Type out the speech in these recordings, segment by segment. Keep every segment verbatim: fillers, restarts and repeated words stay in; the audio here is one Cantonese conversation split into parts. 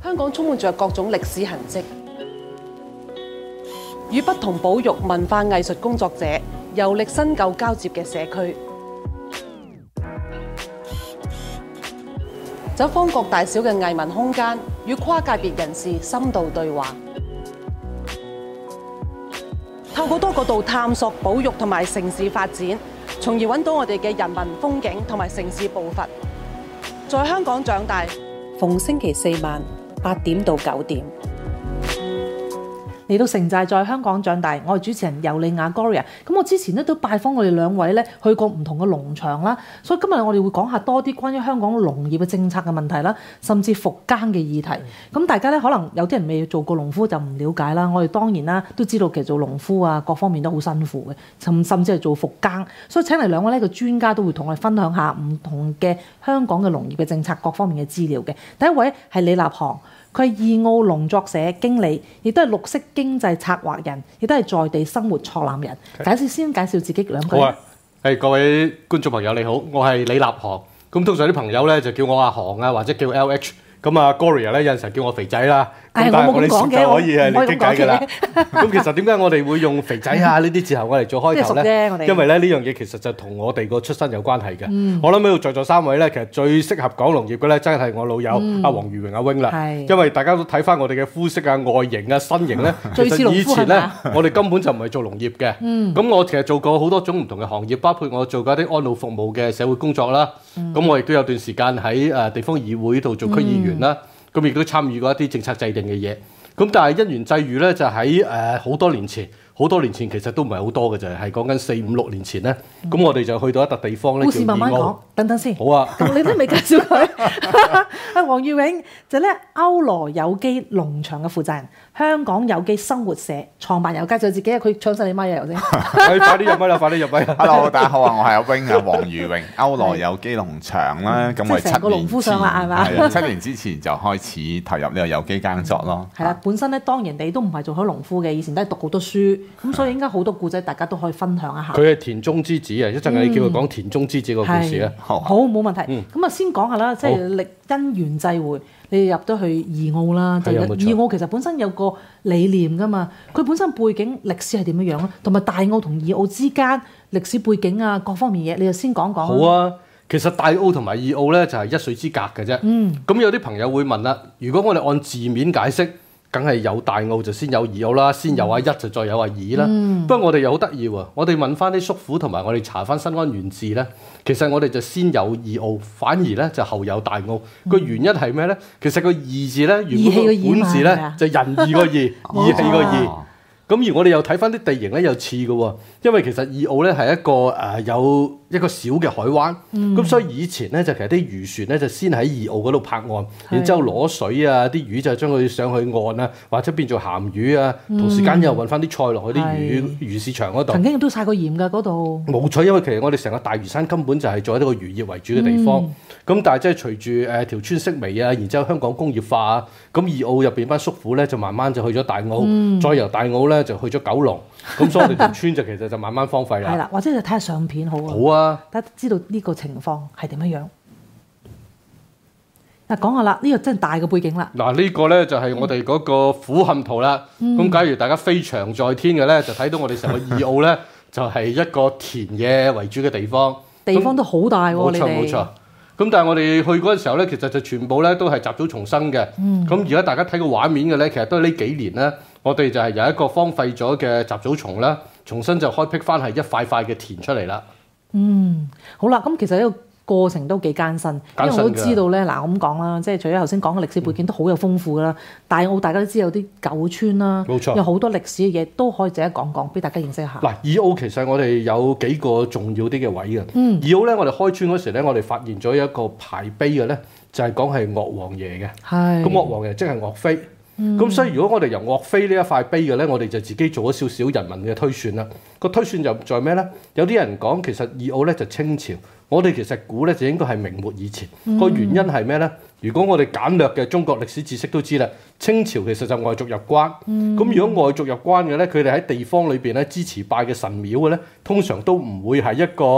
香港充滿着各種歷史痕跡，與不同保育文化藝術工作者遊歷新舊交接嘅社區，走訪各大小嘅藝文空間，與跨界別人士深度對話，透過多角度探索保育同埋城市發展，從而揾到我哋嘅人文風景同埋城市步伐。在香港長大，逢星期四晚八點到九點。 嚟到城寨在香港長大，我係主持人尤利亞 Gloria。咁我之前咧都拜訪我哋兩位咧，去過唔同嘅農場啦，所以今日我哋會講下多啲關於香港農業嘅政策嘅問題啦，甚至復耕嘅議題。咁、嗯、大家咧可能有啲人未做過農夫就唔了解啦。我哋當然啦都知道其實做農夫啊各方面都好辛苦嘅，甚甚至係做復耕。所以請嚟兩位呢個專家都會同我哋分享下唔同嘅香港嘅農業嘅政策各方面嘅資料嘅。第一位係李立航。佢係義澳農作社經理，亦都係綠色經濟策劃人，亦都係在地生活創辦人。介紹先介紹自己兩句。 好啊，係各位觀眾朋友你好，我係李立航。咁通常啲朋友咧就叫我阿航啊，或者叫 L H。咁啊 Gloria 咧有陣時叫我肥仔啦。 誒，我冇咁講嘅， 可以係你傾偈㗎啦。咁其實點解我哋會用肥仔啊呢啲字後我嚟做開頭咧？因為咧呢樣嘢其實就同我哋個出身有關係嘅。嗯、我諗喺度在座三位咧，其實最適合講農業嘅咧，真係我老友阿黃裕榮阿 wing 啦。因為大家都睇翻我哋嘅膚色啊、外形啊、身形咧，其實以前咧我哋根本就唔係做農業嘅。咁、嗯、我其實做過好多種唔同嘅行業，包括我做過啲安老服務嘅社會工作啦。咁、嗯、我亦都有段時間喺誒地方議會度做區議員啦。咁亦都參與過一啲政策制定嘅嘢。咁但係因緣際遇咧，就喺誒好多年前，好多年前其實都唔係好多嘅，就係講緊四五六年前咧。咁、嗯、我哋就去到一笪地方咧， 故事慢慢講，等等先。 好啊， 你都未介紹佢。阿黃裕榮就咧歐羅有機農場嘅負責人，香港有機生活社創辦人。介紹自己啊，佢搶晒你咪啊，頭先。 快啲入咪啦！快啲入咪。 Hello， 大家好啊，我係阿 wing 啊，黃裕榮，歐羅有機農場啦。咁我係七年前，係七年之前就開始投入呢個有機耕作咯。 係啦，本身咧當然你都唔係做開農夫嘅，以前都係讀好多書，咁所以應該好多故仔大家都可以分享一下。 佢係田中之子啊！一陣你叫佢講田中之子個故事啊。 好，冇問題。咁啊，先講下啦，即係歷因緣際會，你入咗去義澳啦。就義澳其實本身有個理念噶嘛，佢本身背景歷史係點樣樣咧？同埋大澳同義澳之間歷史背景啊，各方面嘢，你就先講講。 好啊，其實大澳同埋義澳咧就係一水之隔嘅啫。嗯。咁有啲朋友會問啦，如果我哋按字面解釋，梗係有大澳就先有義澳啦，先有阿一就再有阿二啦。嗯、不過我哋又好得意喎，我哋問翻啲叔父同埋我哋查翻新安縣志咧，其實我哋就先有義澳，反而咧就後有大澳。個、嗯、原因係咩咧？其實個義字咧原本個本字咧就仁義個義，義氣個義。咁而我哋又睇翻啲地形咧又似嘅喎，因為其實義澳咧係一個誒、呃、有一個小嘅海灣，咁、嗯、所以以前咧就其實啲漁船咧就先喺義澳嗰度泊岸，然之後攞水啊，啲魚就將佢上去岸啊，或者變做鹹魚啊，嗯、同時間又運翻啲菜落去啲魚魚市場嗰度。 曾經都曬過鹽㗎嗰度。冇錯，因為其實我哋成個大嶼山根本就係做一個漁業為主嘅地方。咁、嗯、但係即係隨住誒條村式微啊，然之後香港工業化啊，咁義澳入邊班叔父咧就慢慢就去咗大澳，嗯、再由大澳咧就去咗九龍，咁所以我哋條村就其實就慢慢荒廢啦。 係啦，或者就睇下相片好啊。 好啊，大家知道呢個情況係點樣樣。嗱，講下啦，呢、這個真係大嘅背景啦。 嗱，呢個咧就係我哋嗰個俯瞰圖啦。咁、嗯、假如大家飛翔在天嘅咧，就睇到我哋成個義澳咧，就係一個田野為主嘅地方。 地方都好大喎， 冇錯冇錯。咁但係我哋去嗰陣時候咧，其實就全部咧都係雜草叢生嘅。咁而家大家睇個畫面嘅咧，其實都係呢幾年咧，我哋就係有一個荒廢咗嘅雜草叢啦，重新就開闢翻係一塊塊嘅田出嚟啦。 嗯，好啦，咁其實呢個過程都幾艱辛，因為我都知道咧，嗱我咁講啦，即係除咗頭先講嘅歷史背景都好有豐富噶啦。大澳大家都知有啲舊村啦，冇錯，有好多歷史嘅嘢都可以值得講講，俾大家認識一下。嗱， 義澳其實我哋有幾個重要啲嘅位嘅。嗯，義澳咧，我哋開村嗰時咧，我哋發現咗一個牌碑嘅咧，就係講係岳王爺嘅。係。咁岳王爺即係岳飛。咁、嗯、所以如果我哋由岳飛呢一塊碑嘅咧，我哋就自己做咗少少人民嘅推算啦。個推算就在咩咧？有啲人講其實義澳咧就清朝，我哋其實估咧就應該係明末以前。個、嗯、原因係咩咧？如果我哋簡略嘅中國歷史知識都知啦，清朝其實就外族入關。咁、嗯、如果外族入關嘅咧，佢哋喺地方裏邊咧支持拜嘅神廟嘅咧，通常都唔會係一個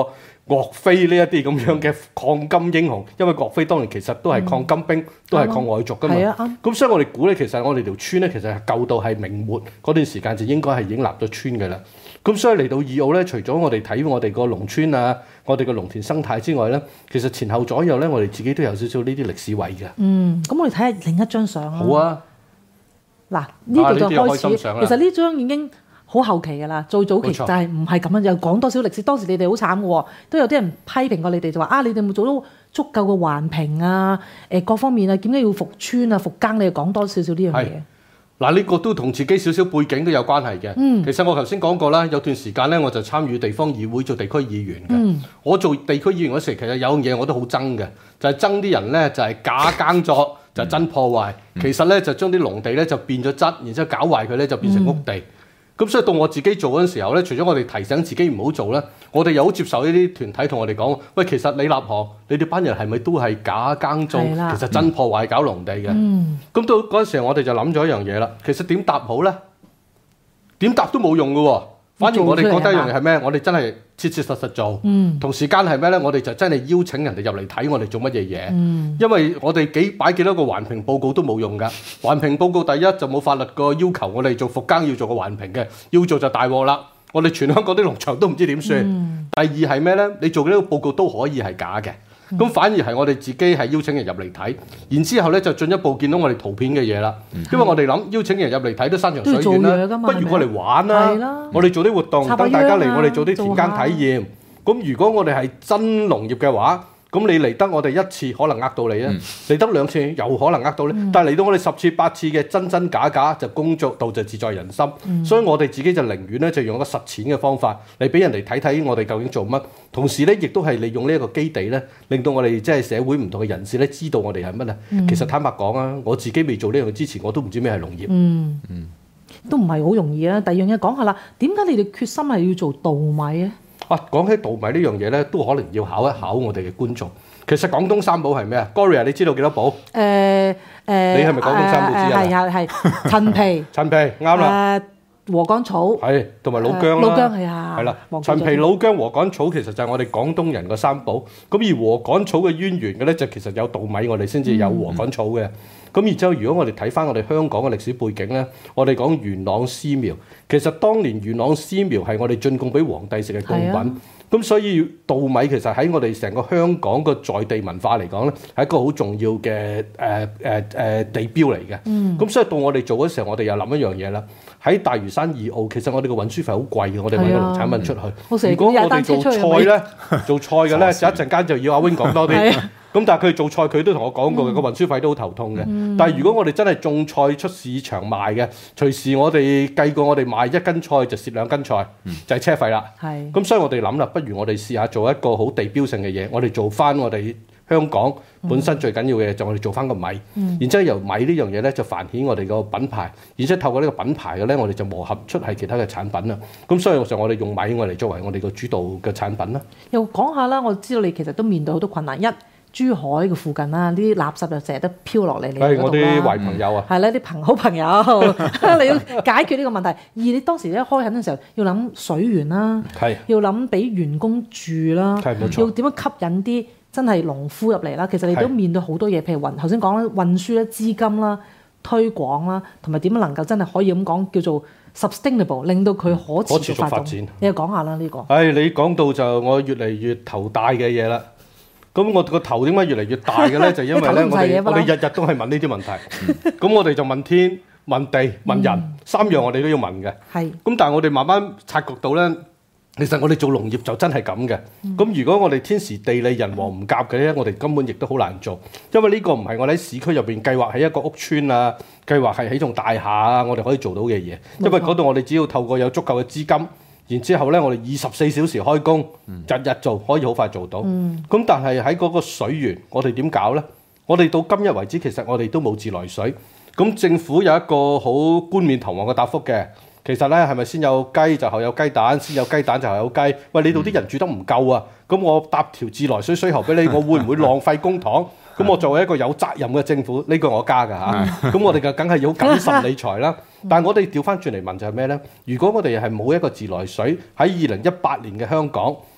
岳飛呢一啲咁樣嘅抗金英雄，因為岳飛當年其實都係抗金兵，嗯、都係抗外族噶嘛。咁、嗯、所以我哋估咧，其實我哋條村咧，其實係舊到係明末嗰段時間就應該係已經立咗村嘅啦。咁所以嚟到二澳咧，除咗我哋睇我哋個農村啊，我哋個農田生態之外咧，其實前後左右咧，我哋自己都有少少呢啲歷史位嘅。 嗯，咁我哋睇下另一張相啊。 好啊。 嗱，呢度就開始。 啊、 其實呢張已經好後期㗎啦，最早期就係唔係咁樣，又講多少歷史。當時你哋好慘嘅喎，都有啲人批評過你哋，就話啊，你哋有冇做到足夠嘅環評啊？誒，各方面啊，點解要復村啊、復耕？你哋講多少少呢樣嘢？ 嗱，呢個都同自己少少背景都有關係嘅。嗯、其實我頭先講過啦，有段時間咧，我就參與地方議會做地區議員嘅。嗯、我做地區議員嗰時，其實有樣嘢我都好憎嘅，就係憎啲人咧，就係假耕作就真破壞。嗯、其實咧就將啲農地咧就變咗質，然之後搞壞佢咧就變成屋地。咁、嗯、所以到我自己做嗰陣時候咧，除咗我哋提醒自己唔好做咧，我哋又好接受呢啲團體同我哋講，喂，其實你立行，你哋班人係咪都係假耕種？的其實真破壞搞農地嘅。咁、嗯、到嗰陣時候，我哋就諗咗一樣嘢啦。其實點答好咧？點答都冇用嘅喎。反而我哋覺得一樣嘢係咩？我哋真係切切實實做。嗯、同時間係咩咧？我哋就真係邀請人哋入嚟睇我哋做乜嘢嘢。嗯、因為我哋幾擺幾多個環評報告都冇用㗎。環評報告第一就冇法律個要求，我哋做復耕要做個環評嘅，要做就大鑊啦。我哋全香港啲農場都唔知點算。嗯、第二係咩咧？你做呢個報告都可以係假嘅。咁、嗯、反而係我哋自己係邀請人入嚟睇，然之後咧就進一步見到我哋圖片嘅嘢啦。嗯、因為我哋諗邀請人入嚟睇都山長水遠啦，不如過嚟玩啦。的我哋做啲活動，等大家嚟我哋做啲田間體驗。咁如果我哋係真農業嘅話，咁你嚟得我哋一次可能呃到你啊，嚟、嗯、得兩次又可能呃到你。嗯、但係嚟到我哋十次八次嘅真真假假，就工作到就自在人心。嗯、所以我哋自己就寧願咧就用一個實踐嘅方法嚟俾人哋睇睇我哋究竟做乜。同時咧亦都係利用呢一個基地咧，令到我哋即係社會唔同嘅人士咧知道我哋係乜啊。嗯、其實坦白講啊，我自己未做呢樣嘢之前，我都唔知咩係農業。嗯嗯，都唔係好容易啊。第二樣嘢講下啦，點解你哋決心係要做稻米啊？啊，講起稻米呢樣嘢咧，都可能要考一考我哋嘅觀眾。其實廣東三寶係咩啊 ？Gloria， 你知道幾多寶？誒誒、呃，呃、你係咪廣東三寶之一啊？係係係陳皮，陳皮啱啦。誒禾稈草係，同埋老薑啦。老薑係啊。係啦，陳皮、老薑、禾稈草其實就係我哋廣東人嘅三寶。咁而禾稈草嘅淵源嘅咧，就其實有稻米，我哋先至有禾稈草嘅。咁、嗯、然之後，如果我哋睇翻我哋香港嘅歷史背景咧，我哋講元朗絲苗，其實當年元朗絲苗係我哋進貢俾皇帝食嘅貢品。咁所以稻米其實喺我哋成個香港個在地文化嚟講咧，係一個好重要嘅誒誒誒地標嚟嘅。咁、嗯、所以到我哋做嗰時候，我哋又諗一樣嘢啦。喺大嶼山二澳，其實我哋個運輸費好貴嘅，我哋運個農產品出去。嗯、如果我哋做菜咧，做菜嘅咧，就一陣間就要阿 Wing 講多啲。咁但係佢做菜，佢都同我講過嘅，個、嗯、運輸費都好頭痛嘅。嗯、但係如果我哋真係種菜出市場賣嘅，隨時我哋計過，我哋賣一斤菜就蝕兩斤菜，嗯、就係車費啦。係。咁所以我哋諗啦，不如我哋試下做一個好地標性嘅嘢，我哋做翻我哋香港本身最緊要嘅嘢，就我哋做翻個米。嗯、然之後由米呢樣嘢咧，就繁衍我哋個品牌，而且透過呢個品牌嘅咧，我哋就磨合出係其他嘅產品啦。咁所以就我哋用米我嚟作為我哋個主導嘅產品啦。又講下啦，我知道你其實都面對好多困難。一珠海嘅附近啦，呢啲垃圾就成日都飄落嚟你嗰度啦。係我啲壞朋友啊。係啦，啲朋好朋友，你要解決呢個問題。二你當時一開墾嘅時候，要諗水源啦，係要諗俾員工住啦，係冇錯，要點樣吸引啲真係農夫入嚟啦。其實你都面對好多嘢，譬如運頭先講啦，運輸啦、資金啦、推廣啦，同埋點樣能夠真係可以咁講叫做 sustainable， 令到佢可持續發展。你又講下啦呢個。誒，你講到就我越嚟越頭大嘅嘢啦。咁我個頭點解越嚟越大嘅咧？就因為咧，我哋我哋日日都係問呢啲問題。咁我哋就問天、問地、問人，嗯、三樣我哋都要問嘅。係。咁但係我哋慢慢察覺到咧，其實我哋做農業就真係咁嘅。咁、嗯、如果我哋天時地利人和唔夾嘅咧，我哋根本亦都好難做。因為呢個唔係我哋喺市區入邊計劃喺一個屋邨啊，計劃係起棟大廈啊，我哋可以做到嘅嘢。因為嗰度我哋只要透過有足夠嘅資金。然之後咧，我哋二十四小時開工，日日做，可以好快做到。咁、嗯、但係喺嗰個水源，我哋點搞呢？我哋到今日為止，其實我哋都冇自來水。咁政府有一個好冠冕堂皇嘅答覆嘅，其實咧係咪先有雞就後有雞蛋，先有雞蛋就後有雞？喂，你度啲人住得唔夠啊？咁我搭條自來水水喉俾你，我會唔會浪費公帑？咁我作為一個有責任嘅政府，呢個我加㗎嚇。咁我哋就梗係要謹慎理財啦。但係我哋調翻轉嚟問就係咩呢？如果我哋係冇一個自來水喺二零一八年嘅香港，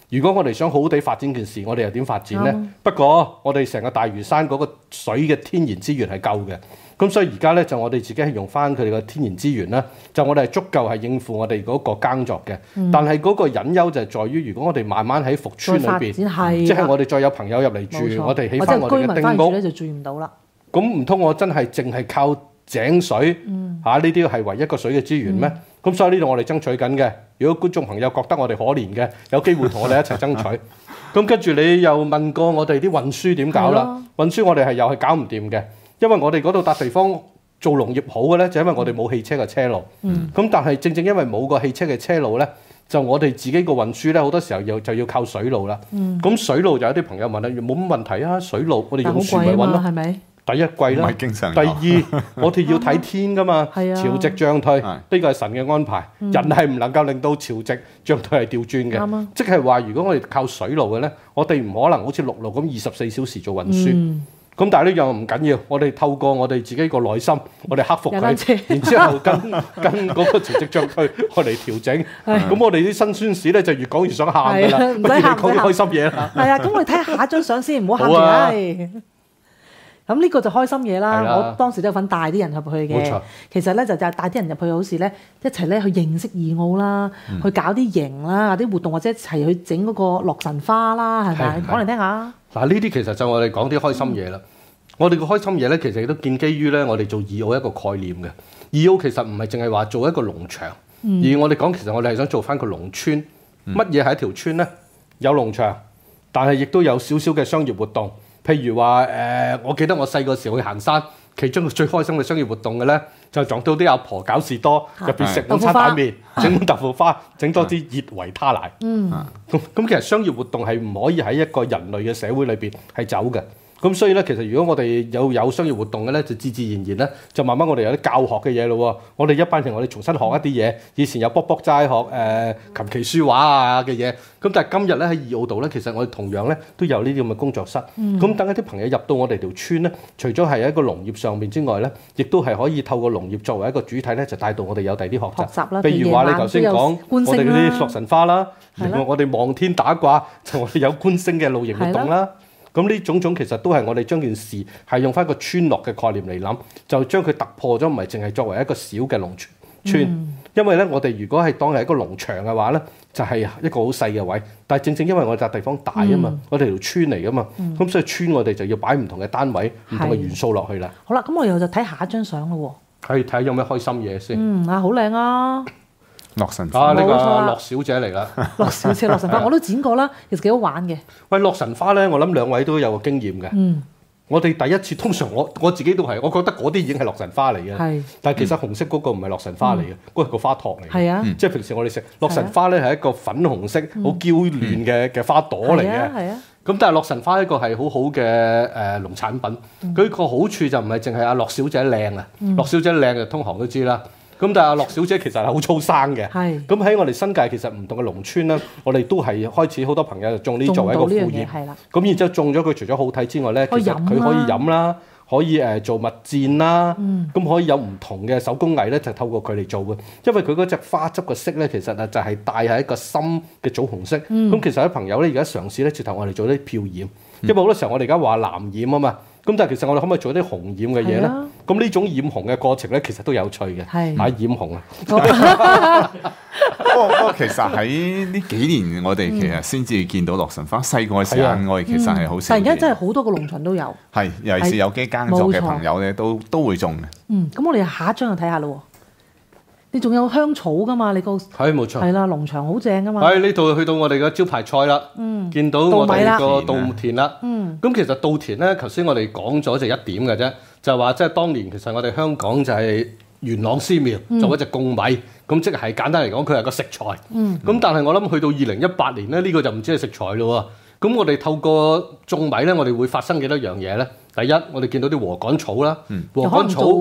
如果我哋想好好地發展件事，我哋又點發展呢？嗯、不過我哋成個大嶼山嗰個水嘅天然資源係夠嘅，咁所以而家咧就我哋自己係用翻佢哋嘅天然資源啦，就我哋係足夠係應付我哋嗰個耕作嘅。嗯、但係嗰個隱憂就係在於，如果我哋慢慢喺復村裏邊，即係我哋再有朋友入嚟住，錯我哋起翻我哋嘅丁屋咧就住唔到啦。咁唔通我真係淨係靠井水嚇呢啲係唯一個水嘅資源咩？咁、嗯、所以呢度我哋爭取緊嘅。如果觀眾朋友覺得我哋可憐嘅，有機會同我哋一齊爭取。咁跟住你又問過我哋啲運輸點搞啦？運輸我哋係又係搞唔掂嘅，因為我哋嗰度笪地方做農業好嘅咧，就因為我哋冇汽車嘅車路。咁、嗯、但係正正因為冇個汽車嘅車路咧，就我哋自己個運輸咧，好多時候又就要靠水路啦。咁、嗯、水路就有啲朋友問啦，冇乜問題啊，水路我哋用船咪揾咯，係咪？第一貴啦，第二我哋要睇天噶嘛，潮汐漲退呢個係神嘅安排，嗯、人係唔能夠令到潮汐漲退係調轉嘅，嗯、即係話如果我哋靠水路嘅咧，我哋唔可能好似陸路咁二十四小時做運輸，咁、嗯、但係呢樣唔緊要，我哋透過我哋自己個耐心，我哋克服佢，然之後跟跟嗰個潮汐漲退，我嚟調整，咁、嗯、我哋啲辛酸史咧就越講越想喊㗎啦，不如你講啲開心嘢啦。 係啊，咁我哋睇下一張相先，唔好喊住啊。咁呢個就開心嘢啦！的我當時都有份帶啲人入去嘅，錯其實咧就就帶啲人入去，好似咧一齊咧去認識二澳啦，嗯、去搞啲營啦、啲活動，或者一齊去整嗰個洛神花啦，係咪？講嚟聽下。嗱， 呢啲其實就我哋講啲開心嘢啦。嗯、我哋個開心嘢咧，其實亦都建基於咧我哋做二澳一個概念嘅。二澳其實唔係淨係話做一個農場，嗯、而我哋講其實我哋係想做翻個農村。乜嘢係一條村咧？有農場，但係亦都有少少嘅商業活動。譬如話誒、呃，我記得我細個時候去行山，其中最開心嘅商業活動嘅咧，就撞到啲阿婆搞士多，入邊食午餐蛋麵，整碗豆腐花，整多啲熱維他奶。嗯，咁咁其實商業活動係唔可以喺一個人類嘅社會裏邊係走嘅。咁所以咧，其實如果我哋有有商業活動嘅咧，就自自然然咧，就慢慢我哋有啲教學嘅嘢咯。我哋一班人我哋重新學一啲嘢，以前有卜卜齋學誒、呃、琴棋書畫啊嘅嘢。咁但係今日咧喺二澳度咧，其實我哋同樣咧都有呢啲咁嘅工作室。咁、嗯、等一啲朋友入到我哋條村咧，除咗係一個農業上面之外咧，亦都係可以透過農業作為一個主體咧，就帶到我哋有第啲學習。學習啦，譬如話你頭先講我哋嗰啲洛神花啦，另外我哋望天打卦就我哋有觀星嘅露營活動啦。咁呢種種其實都係我哋將件事係用翻個村落嘅概念嚟諗，就將佢突破咗，唔係淨係作為一個小嘅農村。嗯、因為咧，我哋如果係當係一個農場嘅話咧，就係、是、一個好細嘅位。但係正正因為我哋笪地方大啊嘛，嗯、我哋條村嚟噶嘛，咁、嗯、所以村我哋就要擺唔同嘅單位、唔同嘅元素落去啦。 好啦，咁我哋就睇下一張相咯喎。 可以睇下有咩開心嘢先。 嗯啊，好靚啊！ 洛神花啊，呢、這個洛小姐嚟啦。 洛小姐，洛神花我都剪過啦，其實幾好玩嘅。 喂，洛神花咧，我諗兩位都有個經驗嘅。嗯。我哋第一次通常我我自己都係，我覺得嗰啲已經係洛神花嚟嘅。係。但係其實紅色嗰個唔係洛神花嚟嘅，嗰個係個花托嚟嘅。係啊。即係平時我哋食洛神花咧係一個粉紅色好嬌嫩嘅嘅花朵嚟嘅。係啊。係啊。咁但係洛神花一個係好好嘅誒農產品，佢個好處就唔係淨係阿洛小姐靚啊，洛小姐靚就通行都知啦。咁但係阿洛小姐其實係好粗生嘅，咁喺是我哋新界其實唔同嘅農村咧，我哋都係開始好多朋友就種呢作為一個副業，咁然之後種咗佢除咗好睇之外咧，其實佢可以飲啦，可以誒做蜜餞啦，咁、嗯、可以有唔同嘅手工藝咧，就透過佢嚟做嘅，因為佢嗰隻花汁嘅色咧，其實啊就係帶係一個深嘅棗紅色，咁、嗯、其實啲朋友咧而家嘗試咧，直頭我哋做啲漂染，因為好多時候我哋而家話藍染啊嘛。咁但係其實我哋可唔可以做啲紅染嘅嘢咧？咁呢、啊、種染紅嘅過程咧，其實都有趣嘅。係啊，染紅啊！不過不過其實喺呢幾年，我哋其實先至見到洛神花。細個嘅時間，我哋其實係好少。但係而家真係好多個農場都有。係，尤其是有機耕作嘅朋友咧，都都會種嘅。嗯，咁我哋下一張就睇下咯。你仲有香草噶嘛？你個係冇錯， 係啦，農場好正噶嘛。 喺呢度去到我哋嘅招牌菜啦，嗯，見到我哋個稻田啦，嗯，咁其實稻田咧，頭先我哋講咗就一點嘅啫，就係話即係當年其實我哋香港就係元朗絲苗做一隻貢米，咁、嗯、即係簡單嚟講，佢係個食材，嗯，咁但係我諗去到二零一八年咧，呢、這個就唔知係食材咯喎，咁我哋透過種米咧，我哋會發生幾多樣嘢咧？第一，我哋見到啲禾稈草啦，禾稈草。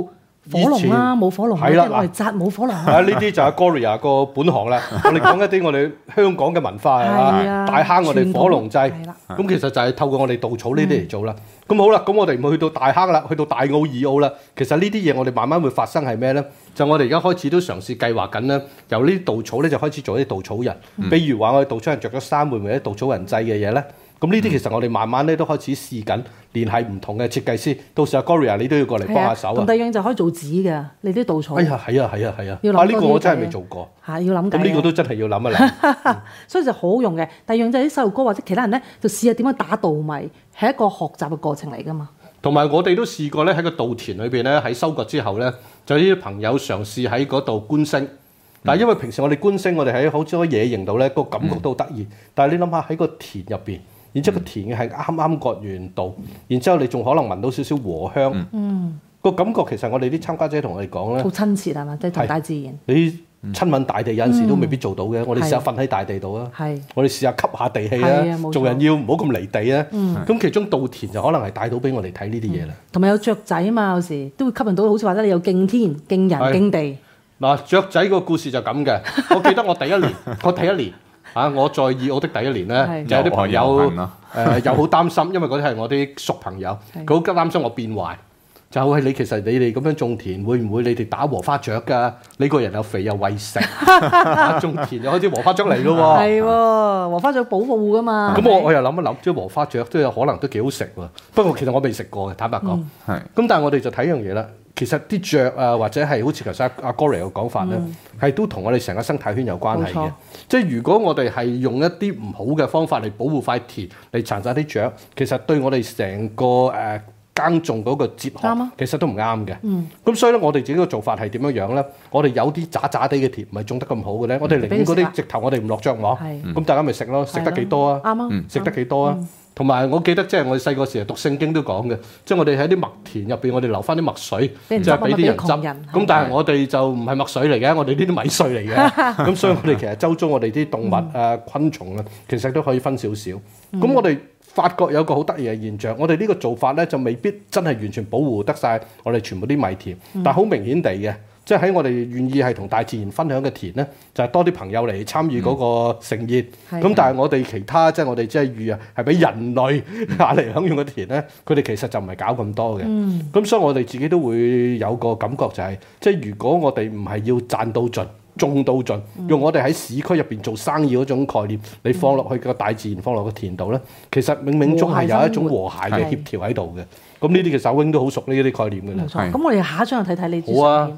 火龍啦，冇火龍係啦， 我哋紮冇火龍啊，呢啲就係 Gloria 個本行啦。我哋講一啲我哋香港嘅文化啊，大坑我哋火龍祭，咁其實就係透過我哋稻草呢啲嚟做啦。咁好啦，咁我哋唔會去到大坑啦，去到大澳、二澳啦。其實呢啲嘢我哋慢慢會發生係咩咧？就我哋而家開始都嘗試計劃緊咧，由呢啲稻草咧就開始做啲稻草人。比如話我哋稻草人着咗衫，會唔會有啲稻草人祭嘅嘢咧？咁呢啲其實我哋慢慢咧都開始試緊，聯繫唔同嘅設計師。到時阿 Gloria 你都要過嚟幫下手啊！ 咁第二樣就可以做紙嘅，你啲稻草。 哎呀，係啊，係啊，係啊！啊，呢個我真係未做過。 係要諗緊。 咁呢個都真係要諗一諗。 所以就好好用嘅。第二樣就係啲細路哥或者其他人咧，就試下點樣打稻米，係一個學習嘅過程嚟㗎嘛。 同埋我哋都試過咧喺個稻田裏邊咧，喺收割之後咧，就啲朋友嘗試喺嗰度觀星。但係因為平時我哋觀星，我哋喺好似個野營度咧，個感覺都好得意。嗯、但係你諗下喺個田入邊。然之後個田係啱啱割完稻，然之後你仲可能聞到少少禾香，嗯，個感覺其實我哋啲參加者同我哋講咧， 好親切係嘛，即係同大自然。 你親吻大地有陣時都未必做到嘅，我哋試下瞓喺大地度啊，我哋試下吸下地氣啊，做人要唔好咁離地啊，咁其中稻田就可能係帶到俾我哋睇呢啲嘢啦。 同埋有雀仔啊嘛，有時都會吸引到，好似話咧你有敬天、敬人、敬地。 嗱，雀仔個故事就咁嘅，我記得我第一年，我第一年。啊！我在二澳的第一年咧，就有啲朋友誒又好擔心，因為嗰啲係我啲熟朋友，佢好擔心我變壞。就係你其實你哋咁樣種田，會唔會你哋打禾花雀㗎？你個人又肥又為食，種田又開始禾花雀嚟咯喎。 係喎，禾花雀保護㗎嘛。 咁我我又諗一諗，即係禾花雀都有可能都幾好食喎。不過其實我未食過嘅，坦白講。係。咁但係我哋就睇一樣嘢啦。其實啲雀啊，或者係好似頭先阿 Gloria 嘅講法咧，係、嗯、都同我哋成個生態圈有關係嘅。即係如果我哋係用一啲唔好嘅方法嚟保護塊田，嚟殘殺啲雀，其實對我哋成個誒、呃、耕種嗰個哲學，啊、其實都唔啱嘅。咁、嗯、所以咧，我哋自己嘅做法係點樣樣咧？我哋有啲渣渣地嘅田唔係種得咁好嘅咧，我哋寧願嗰啲直頭我哋唔落著網，咁大家咪食咯，食得幾多啊？啱啊，食得幾多啊？同埋我記得即係我哋細個時候讀聖經都講嘅，即係我哋喺啲麥田入邊，我哋留翻啲麥水，即係俾啲人執。咁但係我哋就唔係麥水嚟嘅，我哋呢啲米碎嚟嘅。咁所以我哋其實周遭我哋啲動物啊、昆蟲啊，其實都可以分少少。咁我哋發覺有個好得意嘅現象，我哋呢個做法咧就未必真係完全保護得晒我哋全部啲米田，但係好明顯地嘅。即係喺我哋願意係同大自然分享嘅田咧，就係、是、多啲朋友嚟參與嗰個盛宴。咁、嗯、但係我哋其他即係、就是、我哋即係預啊，係俾人類下嚟享用嘅田咧，佢哋其實就唔係搞咁多嘅。咁、嗯、所以我哋自己都會有個感覺就係、是，即係如果我哋唔係要賺到盡、種到盡，用我哋喺市區入邊做生意嗰種概念，你放落去個大自然、放落個田度咧，其實冥冥中係有一種和諧嘅協調喺度嘅。咁呢啲其實阿 Wing都好熟呢啲概念嘅啦。 冇錯。咁我哋下一張就睇睇呢啲。 好啊。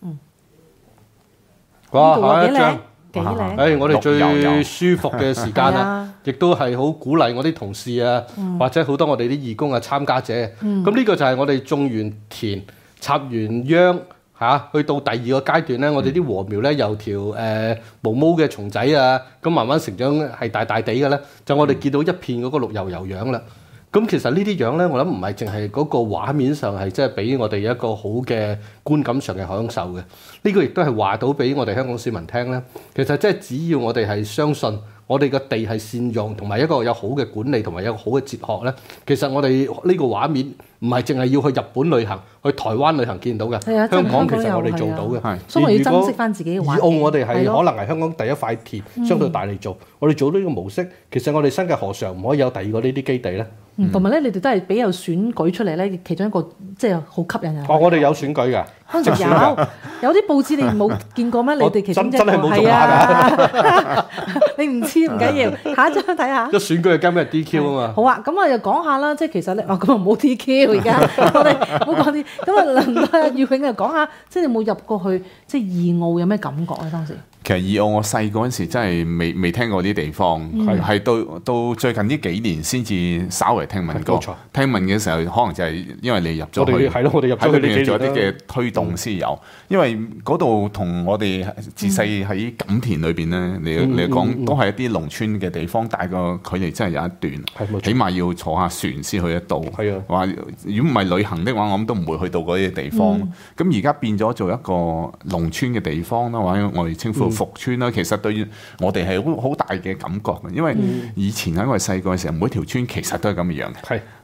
哇！下一張，誒，我哋最舒服嘅時間啦，亦都係好鼓勵我啲同事啊，嗯、或者好多我哋啲義工啊參加者。咁呢、嗯、個就係我哋種完田、插完秧嚇、啊，去到第二個階段咧，我哋啲禾苗咧由條誒毛毛嘅蟲仔啊，咁慢慢成長係大大地嘅咧，就我哋見到一片嗰個綠油油樣啦。咁其實呢啲樣咧，我諗唔係淨係嗰個畫面上係即係俾我哋一個好嘅觀感上嘅享受嘅，呢、這個亦都係話到俾我哋香港市民聽咧。其實即係只要我哋係相信我哋個地係善用，同埋一個有好嘅管理，同埋有個好嘅哲學咧，其實我哋呢個畫面唔係淨係要去日本旅行、去台灣旅行見到嘅。啊、香港其實我哋做到嘅。 係，所以要珍惜翻自己嘅環境。 以澳我哋係可能係香港第一塊田，嗯、相對大嚟做，我哋做到呢個模式。其實我哋新界何嘗唔可以有第二個呢啲基地咧？ 同埋咧，你哋都係俾有選舉出嚟咧，其中一個即係好吸引人。 哦，我哋有選舉㗎， 當時有有啲報紙你冇見過咩？你哋其中一個真真係冇做下㗎。 你唔知唔緊要，下一張睇下。 個選舉係跟咩 D Q 啊嘛。 好啊，咁我又講下啦，即係其實咧，哦咁啊冇 D Q 而家，我哋冇講啲。咁啊，輪到阿耀永就講下，即係你冇入過去，即係二澳有咩感覺咧？當時？ 其實二澳我細個嗰陣時真係未未聽過啲地方，係係、嗯、到到最近呢幾年先至稍微聽聞過。聽聞嘅時候，可能就係因為你入咗去， 係咯，我哋入咗去呢幾年做一啲嘅推動先有。嗯、因為嗰度同我哋自細喺錦田裏邊咧，你你講都係一啲農村嘅地方，但係個距離真係有一段，起碼要坐下船先去得到。係啊，話如果唔係旅行的話，我諗都唔會去到嗰啲地方。咁而家變咗做一個農村嘅地方啦，或者我哋稱呼復村啦，其實對於我哋係好好大嘅感覺嘅，因為以前喺我哋細個嘅時候，每一條村其實都係咁嘅樣嘅。係，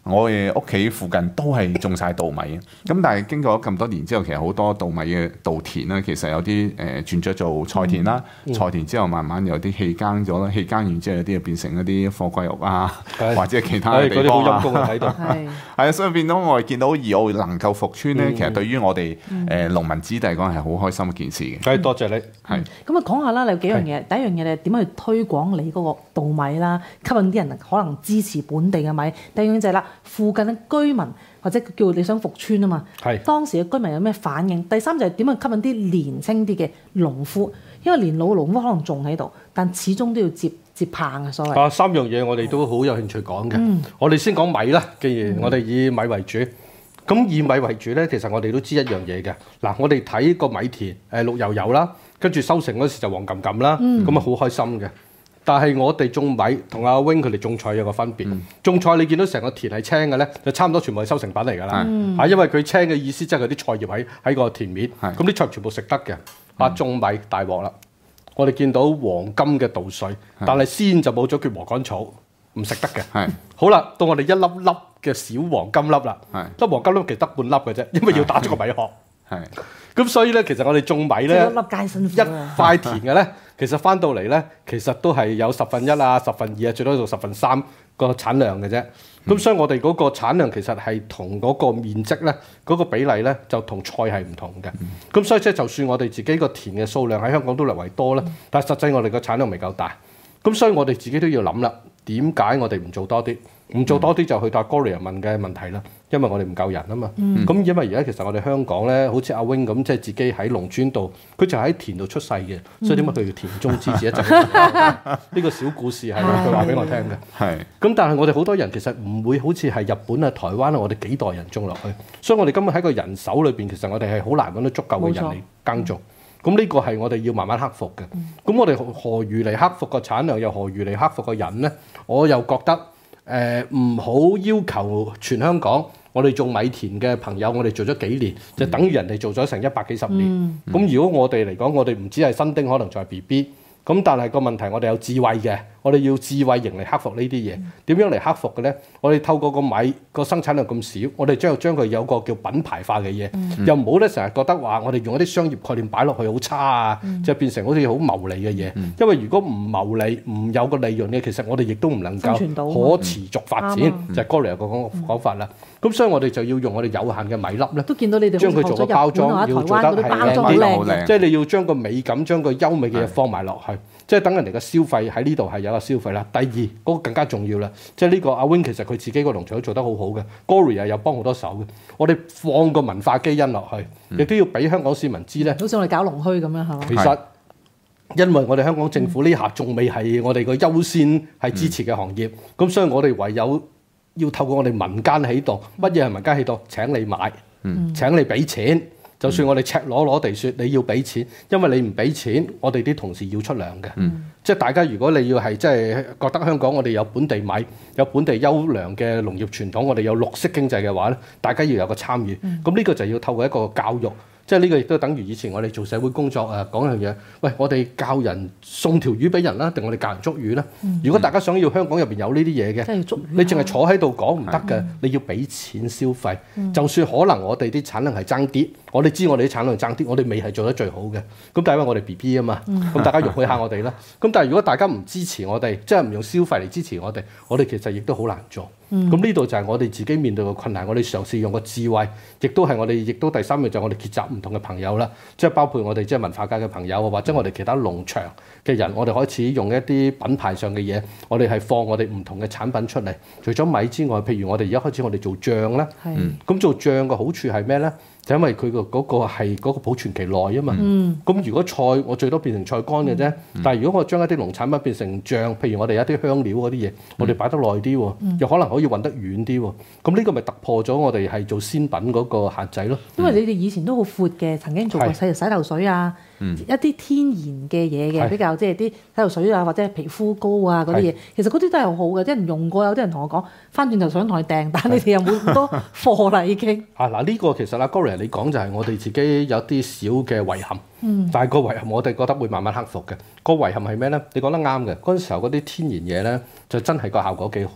我哋屋企附近都係種晒稻米嘅。咁但係經過咗咁多年之後，其實好多稻米嘅稻田咧，其實有啲誒、呃、轉咗做菜田啦。嗯、菜田之後慢慢有啲棄耕咗啦，棄耕完之後有啲就變成一啲貨櫃屋啊，的或者係其他嘅地方啊。係係啊，所以變到我哋見到二澳能夠復村咧，嗯、其實對於我哋誒、呃、農民子弟嚟講係好開心嘅件事嘅。 係、嗯，多謝你。係咁啊，講下啦，你有幾樣嘢。是第一樣嘢你點樣去推廣你嗰個稻米啦，吸引啲人可能支持本地嘅米。第二樣就係啦，附近嘅居民或者叫你想復村啊嘛。係是。當時嘅居民有咩反應？第三就係點樣吸引啲年輕啲嘅農夫，因為年老嘅農夫可能仲喺度，但始終都要接接棒嘅所謂。 啊，三樣嘢我哋都好有興趣講嘅。嗯、我哋先講米啦，既然我哋以米為主。嗯咁以米為主咧，其實我哋都知一樣嘢嘅。嗱，我哋睇個米田，誒綠油油啦，跟住收成嗰時就黃冚冚啦，咁啊好開心嘅。但係我哋種米同阿 Wing 佢哋種菜有個分別。嗯、種菜你見到成個田係青嘅咧，就差唔多全部係收成品嚟㗎啦。嚇、嗯，因為佢青嘅意思即係佢啲菜葉喺喺個田面，咁啲、嗯、菜全部食得嘅。啊，種米大鑊啦！我哋見到黃金嘅稻穗，但係先就冇咗缺禾稈草，唔食得嘅。係是好啦，到我哋一粒粒嘅小黃金粒啦，粒黃金粒其實得半粒嘅啫，因為要打咗個米殼。係，咁所以咧，其實我哋種米咧， 粒粒皆辛苦。 一塊田嘅咧，其實翻到嚟咧，其實都係有十分一啊、十分二啊，最多到十分三個產量嘅啫。咁、嗯、所以我哋嗰個產量其實係同嗰個面積咧，嗰、嗰個比例咧，就同菜係唔同嘅。咁、嗯、所以即係就算我哋自己個田嘅數量喺香港都略為多啦，嗯、但係實際我哋個產量未夠大。咁所以我哋自己都要諗啦，點解我哋唔做多啲？唔做多啲就去到阿 Gloria 問嘅問題啦，因為我哋唔夠人啊嘛。咁、嗯、因為而家其實我哋香港咧，好似阿 Wing 咁，即係自己喺農村度，佢就喺田度出世嘅，所以點解佢叫田中之子一直呢個小故事係佢話俾我聽嘅。係。咁但係我哋好多人其實唔會好似係日本啊、台灣啊，我哋幾代人種落去，所以我哋根本喺個人手裏邊，其實我哋係好難揾到足夠嘅人嚟耕種。咁呢個係我哋要慢慢克服嘅。咁、嗯、我哋何如嚟克服個產量，又何如嚟克服個人咧？我又覺得。誒唔好要求全香港，我哋種米田嘅朋友，我哋做咗幾年，就等於人哋做咗成一百幾十年。咁、嗯、如果我哋嚟講，我哋唔止係新丁，可能仲係 B B。咁但係個問題，我哋有智慧嘅，我哋要智慧型嚟克服呢啲嘢。點樣嚟克服嘅咧？我哋透過個米個生產量咁少，我哋將將佢有個叫品牌化嘅嘢，嗯、又唔好咧成日覺得話我哋用一啲商業概念擺落去好差啊，嗯、即係變成好似好牟利嘅嘢。嗯、因為如果唔牟利，唔有個利潤嘅，其實我哋亦都唔能夠可持續發展，嗯、就係 Gloria 個講講法啦。咁、嗯、所以我哋就要用我哋有限嘅米粒咧， 都見到你哋將佢做個包裝，要做得係靚啲，即係你要將個美感、將個優美嘅嘢放埋落去。即係等人哋嘅消費喺呢度係有個消費啦。第二嗰、嗰個更加重要啦，即係呢個阿 Wing 其實佢自己個農場都做得好好嘅 Gloria 又幫好多手嘅。我哋放個文化基因落去，亦都、嗯、要俾香港市民知咧。 好似我哋搞農墟咁樣係嘛？ 其實因為我哋香港政府呢下仲未係我哋個優先係支持嘅行業，咁、嗯、所以我哋唯有要透過我哋民間起動。乜嘢係民間起動？請你買，嗯、請你俾錢。就算我哋赤裸裸地説你要俾錢，因為你唔俾錢，我哋啲同事要出糧嘅。嗯、即係大家如果你要係即係覺得香港我哋有本地米、有本地優良嘅農業傳統，我哋有綠色經濟嘅話咧，大家要有個參與。咁呢、嗯、個就要透過一個教育。即係呢個亦都等於以前我哋做社會工作啊，講樣嘢。喂，我哋教人送條魚俾人啦，定我哋教人捉魚咧？嗯、如果大家想要香港入邊有呢啲嘢嘅，你淨係坐喺度講唔得嘅，嗯、你要俾錢消費。嗯、就算可能我哋啲產量係爭啲，我哋知我哋啲產量爭啲，我哋未係做得最好嘅。咁但係因為我哋 B B 啊嘛，咁、嗯、大家容許下我哋啦。咁但係如果大家唔支持我哋，即係唔用消費嚟支持我哋，我哋其實亦都好難做。咁呢度就係我哋自己面對嘅困難，我哋嘗試用個智慧，亦都係我哋，亦都第三樣就係我哋結集唔同嘅朋友啦，即係包括我哋即係文化界嘅朋友，或者我哋其他農場嘅人，我哋開始用一啲品牌上嘅嘢，我哋係放我哋唔同嘅產品出嚟。除咗米之外，譬如我哋而家開始我哋做醬啦，咁是做醬嘅好處係咩咧？就因為佢個嗰個係嗰個保存期耐啊嘛，咁、嗯、如果菜我最多變成菜乾嘅啫，嗯、但係如果我將一啲農產品變成醬，譬如我哋有一啲香料嗰啲嘢，嗯、我哋擺得耐啲，嗯、又可能可以運得遠啲，咁呢個咪突破咗我哋係做鮮品嗰個限制咯。因為你哋以前都好闊嘅，曾經做過洗洗頭水啊。嗯、一啲天然嘅嘢嘅，比較即係啲洗頭水啊，或者係皮膚膏啊嗰啲嘢，其實嗰啲都係好嘅，啲人用過，有啲人同我講，翻轉頭想同佢訂，但係你哋又冇咁多貨啦已經。啊嗱，呢個其實阿 Gloria 你講就係我哋自己有啲小嘅遺憾，嗯、但係個遺憾我哋覺得會慢慢克服嘅。個遺憾係咩咧？你講得啱嘅，嗰陣時候嗰啲天然嘢咧就真係個效果幾好。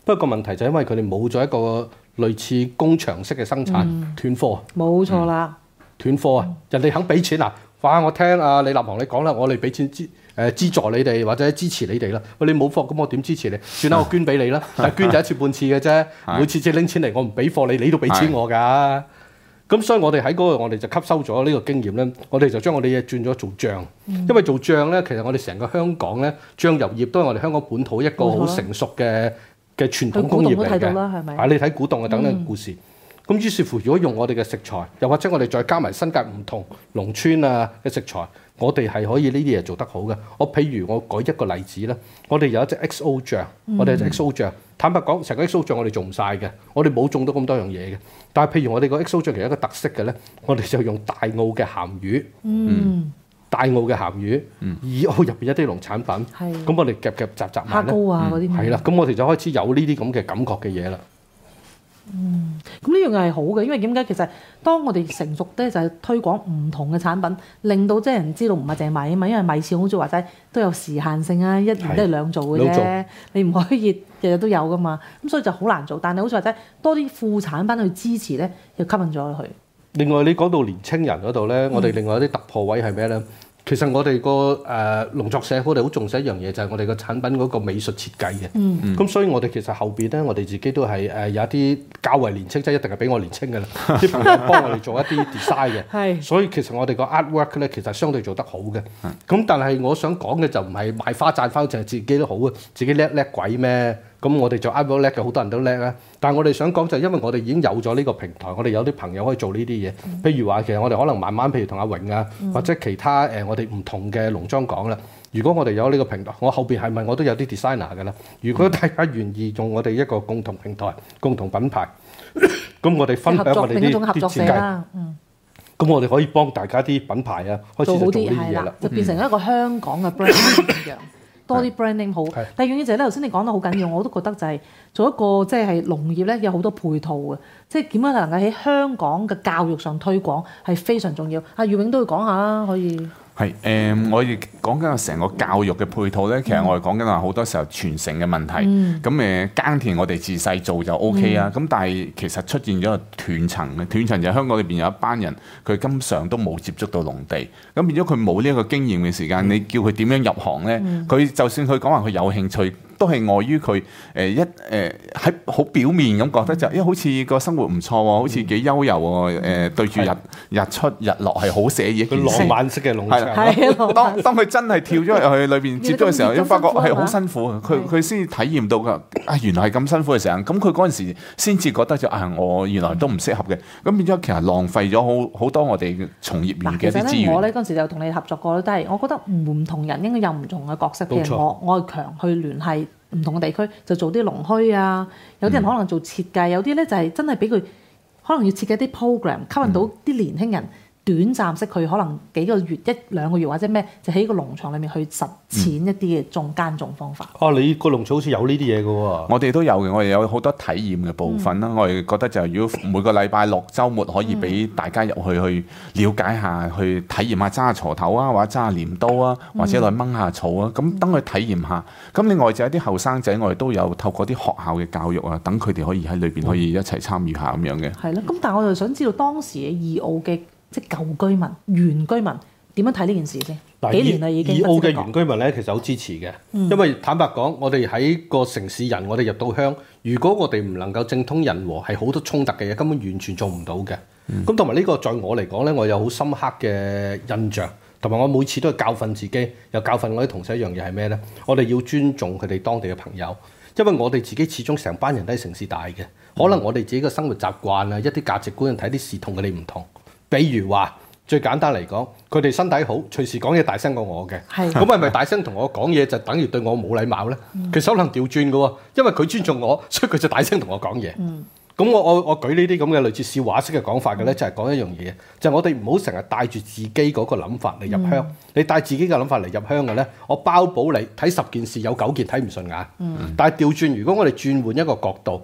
不過個問題就係因為佢哋冇咗一個類似工場式嘅生產，嗯、斷貨。 冇錯啦， 斷貨啊！人哋肯俾錢啊！哇！我聽阿李立行你講啦，我哋俾錢資誒資助你哋或者支持你哋啦。喂，你冇貨咁我點支持你？算啦，我捐俾你啦。但係捐就一次半次嘅啫，每次只拎錢嚟，我唔俾貨你，你都俾錢我㗎。咁所以我哋喺嗰度，我哋就吸收咗呢個經驗咧。我哋就將我哋嘢轉咗做醬，嗯、因為做醬咧，其實我哋成個香港咧，醬油業都係我哋香港本土一個好成熟嘅嘅傳統工業嚟嘅。啊，你睇古董啊等等故事。嗯咁於是乎，如果用我哋嘅食材，又或者我哋再加埋新界唔同農村啊嘅食材，我哋係可以呢啲嘢做得好嘅。我譬如我舉一個例子啦，我哋有一隻 X O 醬，我哋有隻 X O 醬。坦白講，成個 X O 醬我哋做唔晒嘅，我哋冇種到咁多樣嘢嘅。但係譬如我哋個 X O 醬其實一個特色嘅咧，我哋就用大澳嘅鹹魚，嗯，大澳嘅鹹魚，二澳入邊一啲農產品，係，咁我哋夾夾雜雜埋咧， 蝦膏啊嗰啲， 係啦，咁我哋就開始有呢啲咁嘅感覺嘅嘢啦。 嗯，咁呢樣嘢係好嘅，因為點解其實當我哋成熟咧，就係推廣唔同嘅產品，令到即係人知道唔係淨係米啊嘛，因為米線好似話齋都有時限性啊，一年都係兩做嘅啫，你唔可以日日都有噶嘛，咁所以就好難做。但係好似話齋多啲副產品去支持咧，又吸引咗佢。 另外你講到年青人嗰度咧，我哋另外一啲突破位係咩咧？其實我哋個誒農作社，我哋好重視一樣嘢，就係、是、我哋個產品嗰個美術設計嘅。咁、嗯、所以我哋其實後邊咧，我哋自己都係誒有一啲較為年青，即係一定係比我年青嘅啦。啲朋友幫我哋做一啲 design 嘅。所以其實我哋個 artwork 咧，其實相對做得好嘅。咁但係我想講嘅就唔係賣花讚花，淨係自己都好啊，自己叻叻鬼咩？咁我哋做 artwork 叻嘅，好多人都叻啊。但係我哋想講就係因為我哋已經有咗呢個平台，我哋有啲朋友可以做呢啲嘢。譬如話，其實我哋可能慢慢，譬如同阿榮啊，或者其他誒、呃、我哋唔同嘅農莊講啦。如果我哋有呢個平台，我後邊係咪我都有啲 designer 㗎啦？如果大家願意用我哋一個共同平台、共同品牌，咁我哋分享我哋啲啲設計。咁我哋可以幫大家啲品牌啊，開始就做呢啲嘢啦， 就變成一個香港嘅 brand 一樣。多啲 branding 好，第二樣嘢就係咧，頭先你講得好緊要，我都覺得就係做一個即係農業咧，有好多配套嘅，即係點樣能夠喺香港嘅教育上推廣係非常重要。阿余永都要講下啦，可以。 係誒、呃，我哋講緊成個教育嘅配套咧，其實我哋講緊話好多時候傳承嘅問題。咁誒、嗯、耕田我哋自細做就 O K 啊，咁、嗯、但係其實出現咗個斷層嘅斷層就係香港裏邊有一班人，佢根本上都冇接觸到農地，咁變咗佢冇呢一個經驗嘅時間，嗯、你叫佢點樣入行咧？佢、嗯、就算佢講話佢有興趣，都係礙於佢誒一誒喺好表面咁覺得就，因為好似個生活唔錯喎，好似幾悠遊喎，誒、呃、對住日日出日落係好寫意一件事。 浪漫式嘅農場。 係當當佢真係跳咗入去裏邊接觸嘅時候，一發覺係好辛苦，佢佢先至體驗到㗎。啊，原來係咁辛苦嘅時候，咁佢嗰陣時先至覺得就啊，我原來都唔適合嘅。咁變咗其實浪費咗好好多我哋從業員嘅啲資源。 我咧嗰陣時就同你合作過，但係我覺得唔同人應該有唔同嘅角色嘅。我我係強去聯繫唔同嘅地區，就做啲農墟啊。有啲人可能做設計，有啲咧就係真係俾佢可能要設計啲 program，吸引到啲年輕人。短暫式佢可能幾個月一兩個月或者咩，就喺個農場裏面去實踐一啲嘅種耕種方法。 哦、嗯啊，你個農場好似有呢啲嘢嘅喎。 我哋都有嘅，我哋有好多體驗嘅部分啦。嗯、我哋覺得就係如果每個禮拜六週末可以俾大家入去去了解下，去體驗下揸下鋤頭啊，或者揸下鐮刀啊，或者嚟掹下草啊，咁等佢體驗下。咁另外就有啲後生仔，我哋都有透過啲學校嘅教育啊，等佢哋可以喺裏邊可以一齊參與下咁樣嘅。係咯、嗯，咁但係我就想知道當時嘅二澳嘅。即係舊居民、原居民點樣睇呢件事先？幾年啦已經。 二澳嘅原居民咧，其實好支持嘅，嗯、因為坦白講，我哋喺個城市人，我哋入到鄉，如果我哋唔能夠政通人和，係好多衝突嘅嘢，根本完全做唔到嘅。咁同埋呢個，在我嚟講咧，我有好深刻嘅印象，同埋我每次都係教訓自己，又教訓我啲同事一樣嘢係咩咧？我哋要尊重佢哋當地嘅朋友，因為我哋自己始終成班人都喺城市大嘅，可能我哋自己嘅生活習慣啊、一啲價值觀睇啲事同佢哋唔同。比如話最簡單嚟講，佢哋身體好，隨時講嘢大聲過我嘅，咁係咪大聲同我講嘢就等於對我冇禮貌呢？嗯、其實可能調轉嘅喎，因為佢尊重我，所以佢就大聲同我講嘢。咁、嗯、我我我舉呢啲咁嘅類似笑話式嘅講法嘅呢，就係、是、講一樣嘢，就係、是、我哋唔好成日帶住自己嗰個諗法嚟入鄉。嗯、你帶自己嘅諗法嚟入鄉嘅呢，我包保你睇十件事有九件睇唔順眼。嗯、但係調轉，如果我哋轉換一個角度。誒、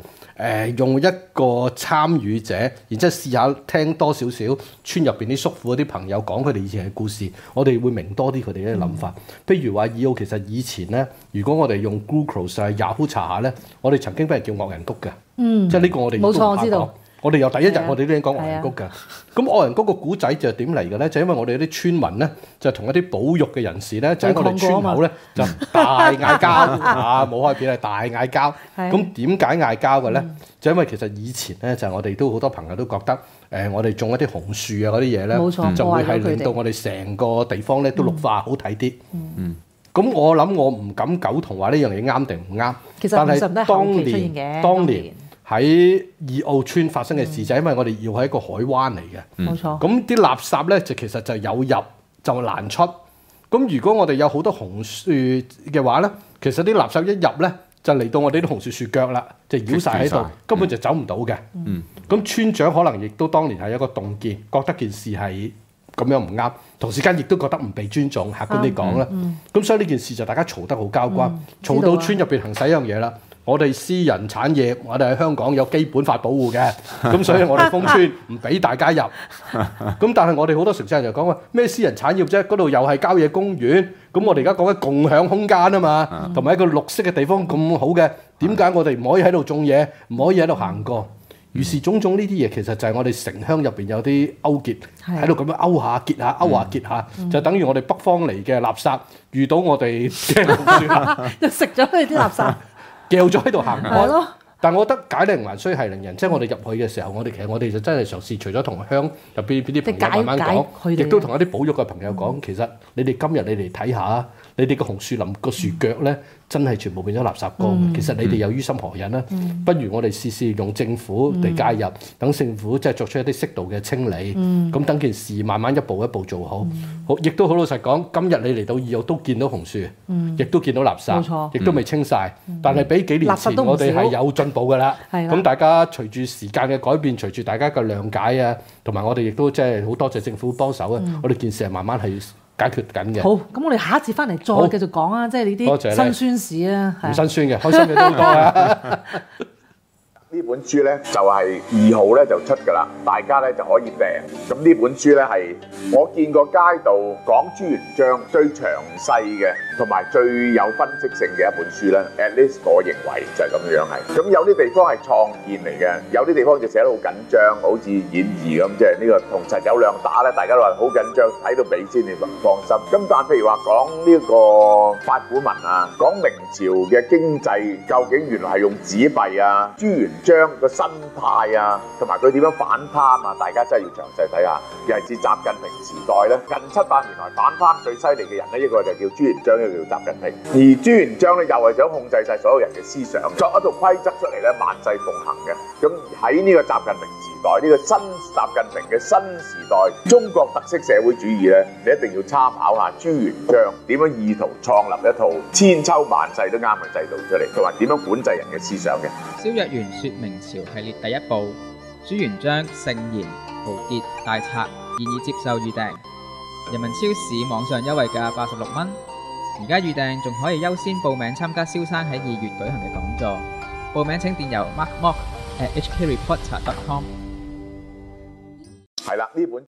呃、用一個參與者，然之後試下聽多少少村入邊啲叔父嗰啲朋友講佢哋以前嘅故事，我哋會明多啲佢哋嘅諗法。譬、嗯、如話二澳其實以前咧，如果我哋用 Google 啊 Yahoo 查下咧，我哋曾經俾人叫惡人谷嘅，嗯，即係呢個我哋冇錯，我知道。 我哋由第一日我哋都已經講惡人谷㗎。咁惡人谷個古仔就係點嚟嘅咧？就因為我哋啲村民咧，就同一啲保育嘅人士咧，就喺我哋村口咧就大嗌交啊！冇開片係大嗌交。咁點解嗌交嘅咧？嗯、就因為其實以前咧，就係我哋都好多朋友都覺得，誒、呃、我哋種一啲紅樹啊嗰啲嘢咧， 錯就會係令到我哋成個地方咧都綠化好睇啲。嗯。咁、嗯、我諗我唔敢苟同話呢樣嘢啱定唔啱。 其實五十都係後期出現嘅。 當年喺二澳村發生嘅事就係因為我哋要喺一個海灣嚟嘅， 冇錯。 咁啲垃圾咧就其實就有入就難出。咁如果我哋有好多紅樹嘅話咧，其實啲垃圾一入咧就嚟到我哋啲紅樹樹腳啦，就繞晒喺度，根本就走唔到嘅。咁、嗯、村長可能亦都當年係一個洞見，覺得件事係咁樣唔啱，同時間亦都覺得唔被尊重，客觀啲講啦。咁、嗯嗯、所以呢件事就大家嘈得好交關，嘈、嗯、到村入邊行使一樣嘢啦。我哋私人產業，我哋喺香港有基本法保護嘅，咁所以我哋封村唔俾大家入。咁但係我哋好多城市人就講話咩私人產業啫？嗰度又係郊野公園，咁我哋而家講緊共享空間啊嘛，同埋一個綠色嘅地方咁好嘅，點解我哋唔可以喺度種嘢，唔可以喺度行過？如是種種呢啲嘢，其實就係我哋城鄉入邊有啲勾結，喺度咁樣勾下結下，勾下結下，嗯、就等於我哋北方嚟嘅垃圾遇到我哋嘅紅樹， 就食咗佢啲垃圾。 掉咗喺度行開，但係我覺得解鈴還須繫鈴人，即係我哋入去嘅時候，我哋其實我哋就真係嘗試，除咗同鄉入邊啲朋友慢慢講，亦都同一啲保育嘅朋友講，其實你哋今日你嚟睇下，你哋個紅樹林個樹腳咧，真係全部變咗垃圾缸。其實你哋又於心何忍咧？不如我哋試試用政府嚟介入，等政府即係作出一啲適度嘅清理，咁等件事慢慢一步一步做好。好，亦都好老實講，今日你嚟到二澳都見到紅樹，亦都見到垃圾，亦都未清晒，但係比幾年前我哋係有進步㗎啦。咁大家隨住時間嘅改變，隨住大家嘅諒解啊，同埋我哋亦都即係好多謝政府幫手啊，我哋件事係慢慢係解決緊嘅。 好，咁我哋下一節翻嚟再繼續講啊，即係呢啲辛酸事啊， 唔辛酸嘅，開心嘅都多啊。 呢本書咧就係二號咧就出㗎啦，大家咧就可以訂。咁呢本書咧係我見過街道講朱元璋最詳細嘅，同埋最有分析性嘅一本書咧。At least 我認為就係咁樣係。咁有啲地方係創建嚟嘅，有啲地方就寫得好緊張，好似演義咁，即係呢個同陳友諒打咧，大家都話好緊張，睇到尾先你唔放心。咁但係譬如話講呢個八股文啊，講明朝嘅經濟究竟原來係用紙幣啊，朱元將個新派啊，同埋佢點樣反貪啊，大家真係要詳細睇下。尤其是習近平時代咧，近七百年來反貪最犀利嘅人咧，一個就叫朱元璋，一個叫習近平。而朱元璋咧又係想控制晒所有人嘅思想，作一套規則出嚟咧，萬世奉行嘅。咁喺呢個習近平時代，呢個新習近平嘅新時代，中國特色社會主義咧，你一定要參考下朱元璋點樣意圖創立一套千秋萬世都啱嘅制度出嚟，同埋點樣管制人嘅思想嘅。 蕭若元說明朝系列第一部，朱元璋聖賢豪傑大策現已接受預訂，人民超市網上優惠價八十六蚊，而家預訂仲可以優先報名參加蕭生喺二月舉行嘅講座，報名請電郵 mark mock at h k reporter dot com。 係啦，呢本。